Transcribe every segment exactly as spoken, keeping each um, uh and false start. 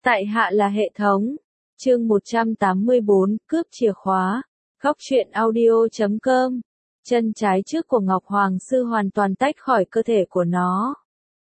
Tại hạ là hệ thống. Chương một trăm tám mươi bốn, cướp chìa khóa. Góc truyện audio chấm com. Chân trái trước của Ngọc Hoàng Sư hoàn toàn tách khỏi cơ thể của nó.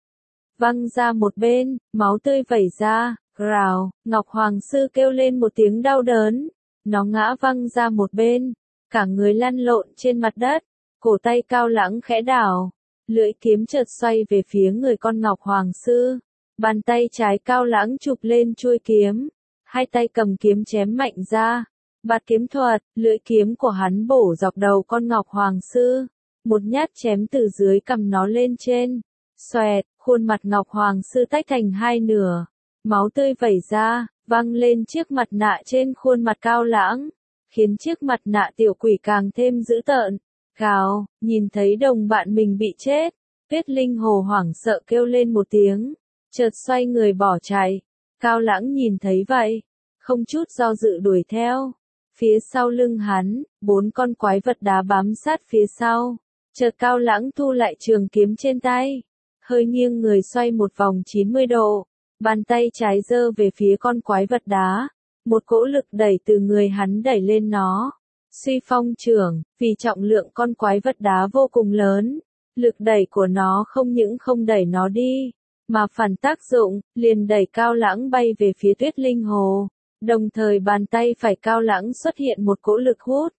Văng ra một bên, máu tươi vẩy ra, rào, Ngọc Hoàng Sư kêu lên một tiếng đau đớn. Nó ngã văng ra một bên, cả người lăn lộn trên mặt đất, cổ tay Cao Lãng khẽ đảo, lưỡi kiếm chợt xoay về phía người con Ngọc Hoàng Sư. Bàn tay trái Cao Lãng chụp lên chuôi kiếm, hai tay cầm kiếm chém mạnh ra. Bạt kiếm thuật, lưỡi kiếm của hắn bổ dọc đầu con Ngọc Hoàng Sư, một nhát chém từ dưới cằm nó lên trên. Xoẹt, khuôn mặt Ngọc Hoàng Sư tách thành hai nửa, máu tươi vẩy ra, văng lên chiếc mặt nạ trên khuôn mặt Cao Lãng, khiến chiếc mặt nạ tiểu quỷ càng thêm dữ tợn. Gào, nhìn thấy đồng bạn mình bị chết, Tuyết Linh Hồ hoảng sợ kêu lên một tiếng, chợt xoay người bỏ chạy. Cao Lãng nhìn thấy vậy, không chút do dự đuổi theo. Phía sau lưng hắn, bốn con quái vật đá bám sát phía sau. Chợt Cao Lãng thu lại trường kiếm trên tay, hơi nghiêng người xoay một vòng chín mươi độ, bàn tay trái giơ về phía con quái vật đá, một cỗ lực đẩy từ người hắn đẩy lên nó. Suy phong trưởng, vì trọng lượng con quái vật đá vô cùng lớn, lực đẩy của nó không những không đẩy nó đi, mà phản tác dụng, liền đẩy Cao Lãng bay về phía Tuyết Linh Hồ. Đồng thời bàn tay phải Cao Lãng xuất hiện một cỗ lực hút,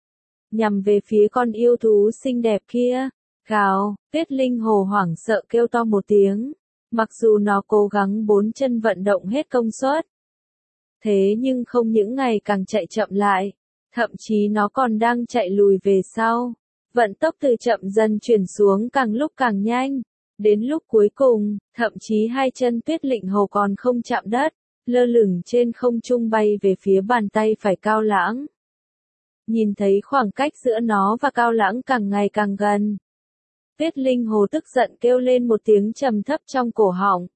nhằm về phía con yêu thú xinh đẹp kia. Gào, Tuyết Linh Hồ hoảng sợ kêu to một tiếng, mặc dù nó cố gắng bốn chân vận động hết công suất. Thế nhưng không những ngày càng chạy chậm lại, thậm chí nó còn đang chạy lùi về sau. Vận tốc từ chậm dần chuyển xuống càng lúc càng nhanh. Đến lúc cuối cùng, thậm chí hai chân Tuyết Linh Hồ còn không chạm đất, lơ lửng trên không trung bay về phía bàn tay phải Cao Lãng. Nhìn thấy khoảng cách giữa nó và Cao Lãng càng ngày càng gần, Tuyết Linh Hồ tức giận kêu lên một tiếng trầm thấp trong cổ họng.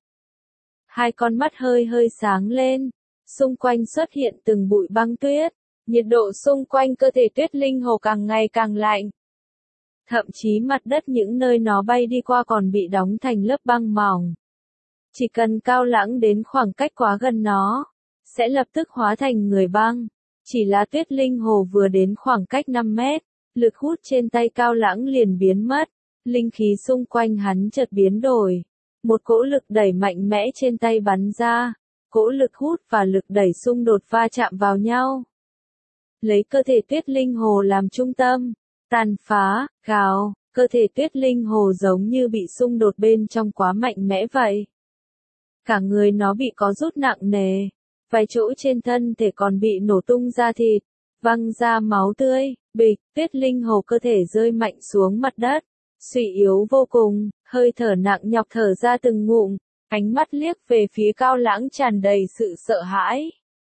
Hai con mắt hơi hơi sáng lên, xung quanh xuất hiện từng bụi băng tuyết, nhiệt độ xung quanh cơ thể Tuyết Linh Hồ càng ngày càng lạnh. Thậm chí mặt đất những nơi nó bay đi qua còn bị đóng thành lớp băng mỏng. Chỉ cần Cao Lãng đến khoảng cách quá gần nó, sẽ lập tức hóa thành người băng. Chỉ là Tuyết Linh Hồ vừa đến khoảng cách năm mét, lực hút trên tay Cao Lãng liền biến mất, linh khí xung quanh hắn chợt biến đổi. Một cỗ lực đẩy mạnh mẽ trên tay bắn ra, cỗ lực hút và lực đẩy xung đột va chạm vào nhau. Lấy cơ thể Tuyết Linh Hồ làm trung tâm, tàn phá, gào, cơ thể Tuyết Linh Hồ giống như bị xung đột bên trong quá mạnh mẽ vậy. Cả người nó bị có rút nặng nề, vài chỗ trên thân thể còn bị nổ tung ra thịt, văng ra máu tươi, bịch, Tuyết Linh Hồ cơ thể rơi mạnh xuống mặt đất, suy yếu vô cùng, hơi thở nặng nhọc thở ra từng ngụm, ánh mắt liếc về phía Cao Lãng tràn đầy sự sợ hãi.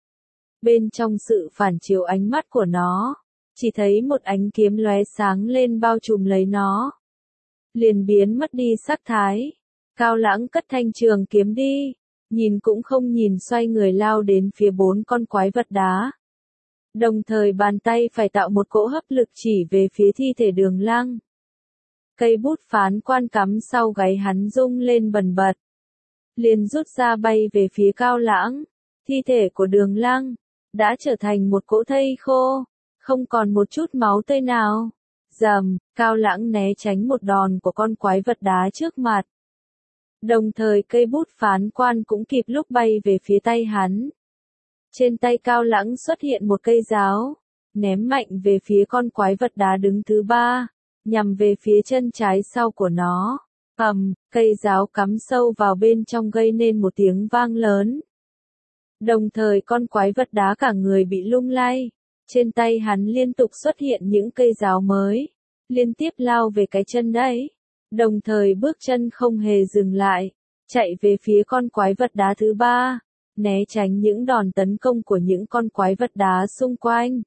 Bên trong sự phản chiếu ánh mắt của nó, chỉ thấy một ánh kiếm lóe sáng lên bao trùm lấy nó, liền biến mất đi sắc thái. Cao Lãng cất thanh trường kiếm đi, nhìn cũng không nhìn xoay người lao đến phía bốn con quái vật đá. Đồng thời bàn tay phải tạo một cỗ hấp lực chỉ về phía thi thể Đường Lăng. Cây bút phán quan cắm sau gáy hắn rung lên bần bật, liền rút ra bay về phía Cao Lãng. Thi thể của Đường Lăng đã trở thành một cỗ thây khô, không còn một chút máu tươi nào. Rầm, Cao Lãng né tránh một đòn của con quái vật đá trước mặt. Đồng thời cây bút phán quan cũng kịp lúc bay về phía tay hắn. Trên tay Cao Lãng xuất hiện một cây giáo, ném mạnh về phía con quái vật đá đứng thứ ba, nhằm về phía chân trái sau của nó. Ầm, cây giáo cắm sâu vào bên trong gây nên một tiếng vang lớn. Đồng thời con quái vật đá cả người bị lung lay, trên tay hắn liên tục xuất hiện những cây giáo mới, liên tiếp lao về cái chân đấy. Đồng thời bước chân không hề dừng lại, chạy về phía con quái vật đá thứ ba, né tránh những đòn tấn công của những con quái vật đá xung quanh.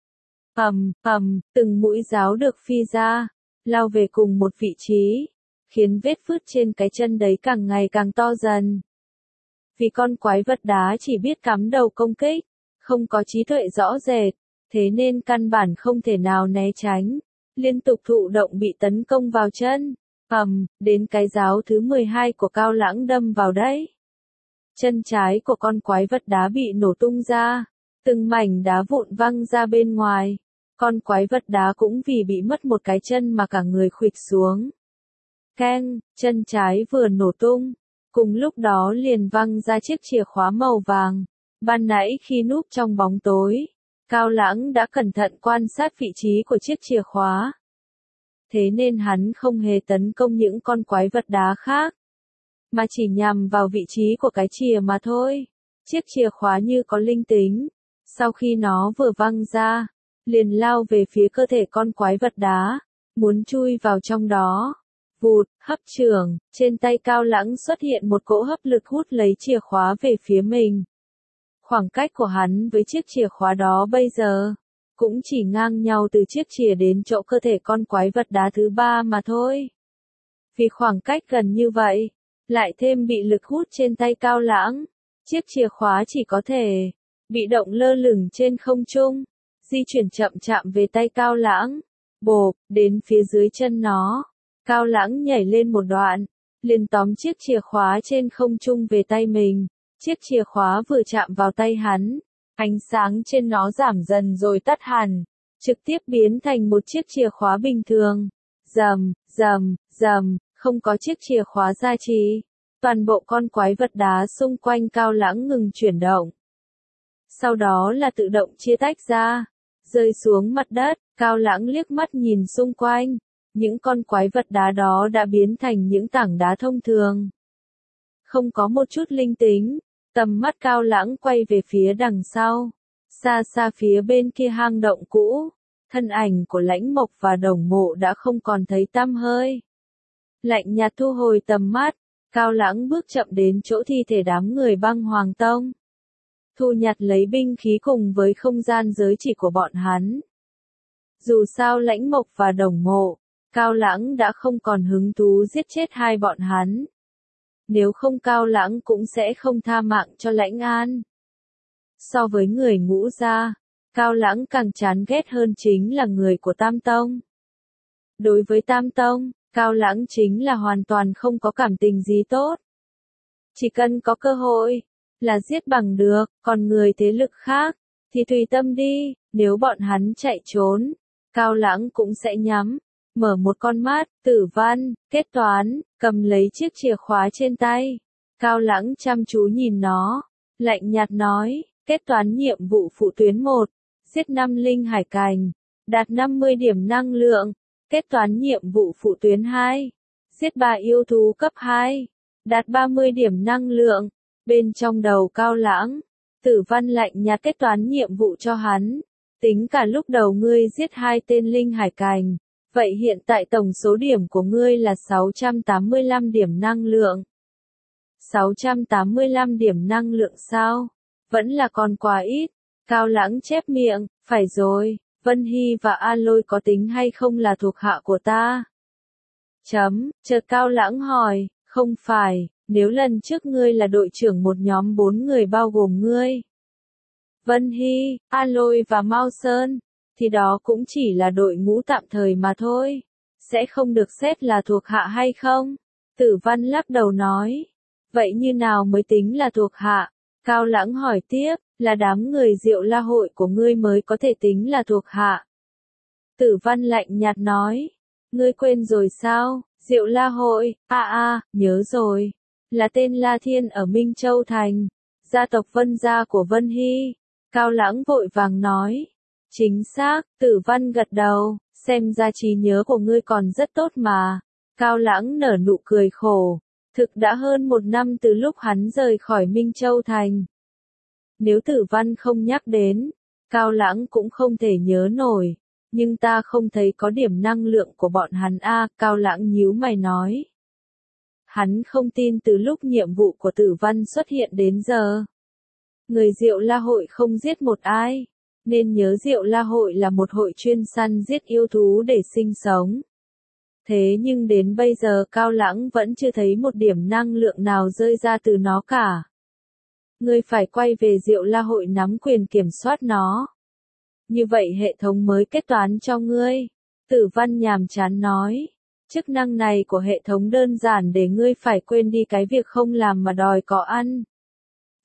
Ầm, ầm, từng mũi giáo được phi ra, lao về cùng một vị trí, khiến vết phứt trên cái chân đấy càng ngày càng to dần. Vì con quái vật đá chỉ biết cắm đầu công kích, không có trí tuệ rõ rệt, thế nên căn bản không thể nào né tránh, liên tục thụ động bị tấn công vào chân. Ầm, đến cái giáo thứ mười hai của Cao Lãng đâm vào đấy. Chân trái của con quái vật đá bị nổ tung ra, từng mảnh đá vụn văng ra bên ngoài. Con quái vật đá cũng vì bị mất một cái chân mà cả người khuỵu xuống. Keng, chân trái vừa nổ tung, cùng lúc đó liền văng ra chiếc chìa khóa màu vàng. Ban nãy khi núp trong bóng tối, Cao Lãng đã cẩn thận quan sát vị trí của chiếc chìa khóa. Thế nên hắn không hề tấn công những con quái vật đá khác, mà chỉ nhằm vào vị trí của cái chìa mà thôi. Chiếc chìa khóa như có linh tính, sau khi nó vừa văng ra, liền lao về phía cơ thể con quái vật đá, muốn chui vào trong đó. Vụt, hấp trưởng, trên tay Cao Lãng xuất hiện một cỗ hấp lực hút lấy chìa khóa về phía mình. Khoảng cách của hắn với chiếc chìa khóa đó bây giờ, cũng chỉ ngang nhau từ chiếc chìa đến chỗ cơ thể con quái vật đá thứ ba mà thôi. Vì khoảng cách gần như vậy, lại thêm bị lực hút trên tay Cao Lãng, chiếc chìa khóa chỉ có thể bị động lơ lửng trên không trung, di chuyển chậm chạm về tay Cao Lãng. Bộp, đến phía dưới chân nó, Cao Lãng nhảy lên một đoạn, liền tóm chiếc chìa khóa trên không trung về tay mình. Chiếc chìa khóa vừa chạm vào tay hắn, ánh sáng trên nó giảm dần rồi tắt hẳn, trực tiếp biến thành một chiếc chìa khóa bình thường. Rầm, rầm, rầm, không có chiếc chìa khóa gia trì, toàn bộ con quái vật đá xung quanh Cao Lãng ngừng chuyển động. Sau đó là tự động chia tách ra, rơi xuống mặt đất. Cao Lãng liếc mắt nhìn xung quanh, những con quái vật đá đó đã biến thành những tảng đá thông thường, không có một chút linh tính. Tầm mắt Cao Lãng quay về phía đằng sau, xa xa phía bên kia hang động cũ, thân ảnh của Lãnh Mộc và Đồng Mộ đã không còn thấy tăm hơi. Lạnh nhạt thu hồi tầm mắt, Cao Lãng bước chậm đến chỗ thi thể đám người Băng Hoàng Tông, thu nhặt lấy binh khí cùng với không gian giới chỉ của bọn hắn. Dù sao Lãnh Mộc và Đồng Mộ, Cao Lãng đã không còn hứng thú giết chết hai bọn hắn. Nếu không Cao Lãng cũng sẽ không tha mạng cho Lãnh An. So với người Ngũ gia, Cao Lãng càng chán ghét hơn chính là người của Tam Tông. Đối với Tam Tông, Cao Lãng chính là hoàn toàn không có cảm tình gì tốt. Chỉ cần có cơ hội, là giết bằng được, còn người thế lực khác, thì tùy tâm đi, nếu bọn hắn chạy trốn, Cao Lãng cũng sẽ nhắm, mở một con mắt. Tử Văn, kết toán, cầm lấy chiếc chìa khóa trên tay. Cao Lãng chăm chú nhìn nó, lạnh nhạt nói, kết toán nhiệm vụ phụ tuyến một, giết năm linh hải cành, đạt năm mươi điểm năng lượng. Kết toán nhiệm vụ phụ tuyến hai, giết ba yêu thú cấp hai, đạt ba mươi điểm năng lượng. Bên trong đầu Cao Lãng, Tử Văn lạnh nhạt kết toán nhiệm vụ cho hắn. Tính cả lúc đầu ngươi giết hai tên linh hải cành, vậy hiện tại tổng số điểm của ngươi là sáu trăm tám mươi lăm điểm năng lượng. sáu trăm tám mươi lăm điểm năng lượng sao? Vẫn là còn quá ít. Cao Lãng chép miệng, phải rồi, Vân Hy và A Lôi có tính hay không là thuộc hạ của ta? Chấm, chợt Cao Lãng hỏi, không phải, nếu lần trước ngươi là đội trưởng một nhóm bốn người bao gồm ngươi, Vân Hy, A Lôi và Mao Sơn, thì đó cũng chỉ là đội ngũ tạm thời mà thôi, sẽ không được xét là thuộc hạ hay không? Tử Văn lắc đầu nói, vậy như nào mới tính là thuộc hạ? Cao Lãng hỏi tiếp, là đám người Diệu La hội của ngươi mới có thể tính là thuộc hạ. Tử Văn lạnh nhạt nói, ngươi quên rồi sao? Diệu La hội, a à, a, à, nhớ rồi, là tên La Thiên ở Minh Châu Thành, gia tộc Vân gia của Vân Hy. Cao Lãng vội vàng nói, chính xác. Tử Văn gật đầu, xem ra trí nhớ của ngươi còn rất tốt mà. Cao Lãng nở nụ cười khổ, thực đã hơn một năm từ lúc hắn rời khỏi Minh Châu Thành. Nếu Tử Văn không nhắc đến, Cao Lãng cũng không thể nhớ nổi, nhưng ta không thấy có điểm năng lượng của bọn hắn a. À, Cao Lãng nhíu mày nói. Hắn không tin từ lúc nhiệm vụ của Tử Văn xuất hiện đến giờ, người Diệu La hội không giết một ai, nên nhớ Diệu La hội là một hội chuyên săn giết yêu thú để sinh sống. Thế nhưng đến bây giờ Cao Lãng vẫn chưa thấy một điểm năng lượng nào rơi ra từ nó cả. Ngươi phải quay về Diệu La hội nắm quyền kiểm soát nó. Như vậy hệ thống mới kết toán cho ngươi. Tử Văn nhàm chán nói. Chức năng này của hệ thống đơn giản để ngươi phải quên đi cái việc không làm mà đòi có ăn.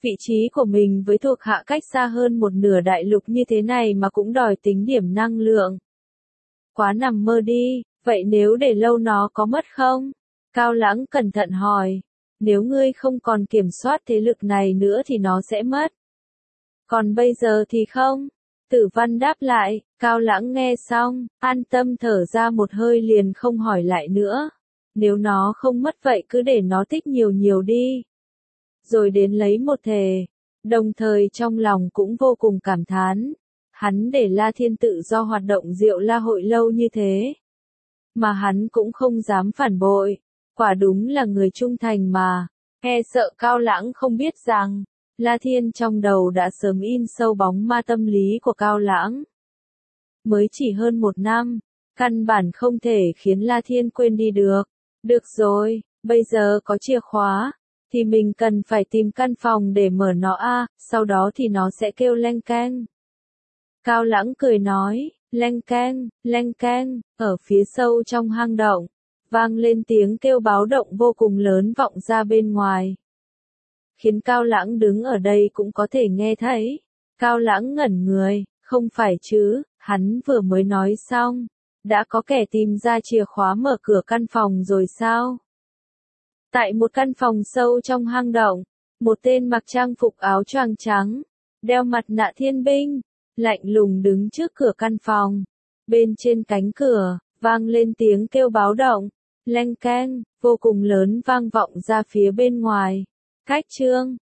Vị trí của mình với thuộc hạ cách xa hơn một nửa đại lục như thế này mà cũng đòi tính điểm năng lượng. Quá nằm mơ đi, vậy nếu để lâu nó có mất không? Cao Lãng cẩn thận hỏi. Nếu ngươi không còn kiểm soát thế lực này nữa thì nó sẽ mất. Còn bây giờ thì không? Tử Văn đáp lại. Cao Lãng nghe xong, an tâm thở ra một hơi liền không hỏi lại nữa. Nếu nó không mất vậy cứ để nó tích nhiều nhiều đi. Rồi đến lấy một thề. Đồng thời trong lòng cũng vô cùng cảm thán. Hắn để La Thiên tự do hoạt động Diệu La hội lâu như thế. Mà hắn cũng không dám phản bội. Quả đúng là người trung thành mà. E sợ Cao Lãng không biết rằng, La Thiên trong đầu đã sớm in sâu bóng ma tâm lý của Cao Lãng. Mới chỉ hơn một năm, căn bản không thể khiến La Thiên quên đi được. Được rồi, bây giờ có chìa khóa, thì mình cần phải tìm căn phòng để mở nó a, sau đó thì nó sẽ kêu leng keng. Cao Lãng cười nói, leng keng, leng keng, ở phía sâu trong hang động, vang lên tiếng kêu báo động vô cùng lớn vọng ra bên ngoài. Khiến Cao Lãng đứng ở đây cũng có thể nghe thấy. Cao Lãng ngẩn người, không phải chứ, hắn vừa mới nói xong. Đã có kẻ tìm ra chìa khóa mở cửa căn phòng rồi sao? Tại một căn phòng sâu trong hang động, một tên mặc trang phục áo choàng trắng, đeo mặt nạ thiên binh, lạnh lùng đứng trước cửa căn phòng. Bên trên cánh cửa, vang lên tiếng kêu báo động, leng keng, vô cùng lớn vang vọng ra phía bên ngoài. Cách chương